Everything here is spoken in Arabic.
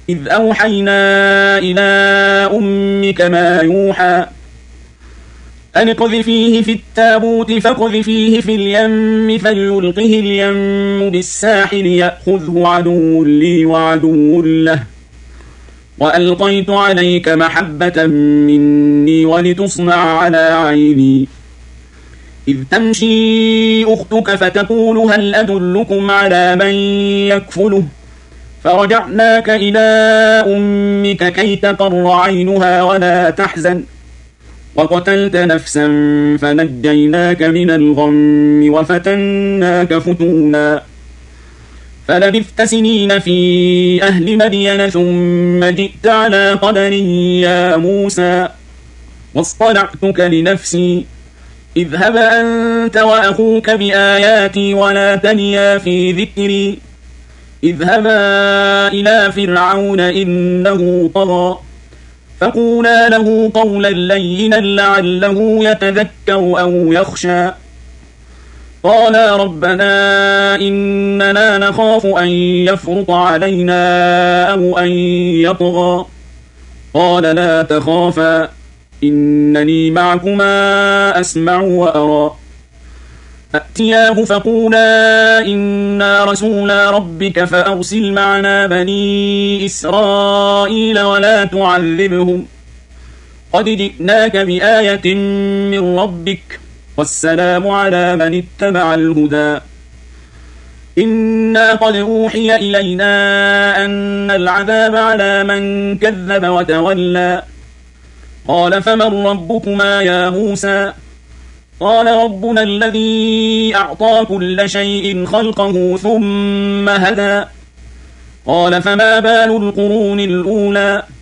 إذ أوحينا إلى أمك ما يوحى أن اقذفيه في التابوت فاقذفيه في اليم فليلقه اليم بالساحل يأخذه عدو لي وعدو له وألقيت عليك محبة مني ولتصنع على عيني إذ تمشي أختك فتقول هل أدلكم على من يكفله فرجعناك إلى أمك كي تقر عينها ولا تحزن وقتلت نفسا فنجيناك من الغم وفتناك فتونا فلبثت سنين في أهل مدين ثم جئت على قدر يا موسى واصطنعتك لنفسي اذهب أنت وأخوك بآياتي ولا تنيا في ذكري اذهبا إلى فرعون إنه طغى فقولا له قولا لينا لعله يتذكر أو يخشى قالا ربنا إننا نخاف أن يفرط علينا أو أن يطغى قال لا تخافا إنني معكما أسمع وأرى فأتياه فقولا إنا رسولا ربك فأرسل معنا بني إسرائيل ولا تعذبهم قد جئناك بآية من ربك والسلام على من اتبع الهدى إنا قد أوحي إلينا أن العذاب على من كذب وتولى قال فمن ربكما يا موسى قال ربنا الذي أعطى كل شيء خلقه ثم هدى قال فما بال القرون الأولى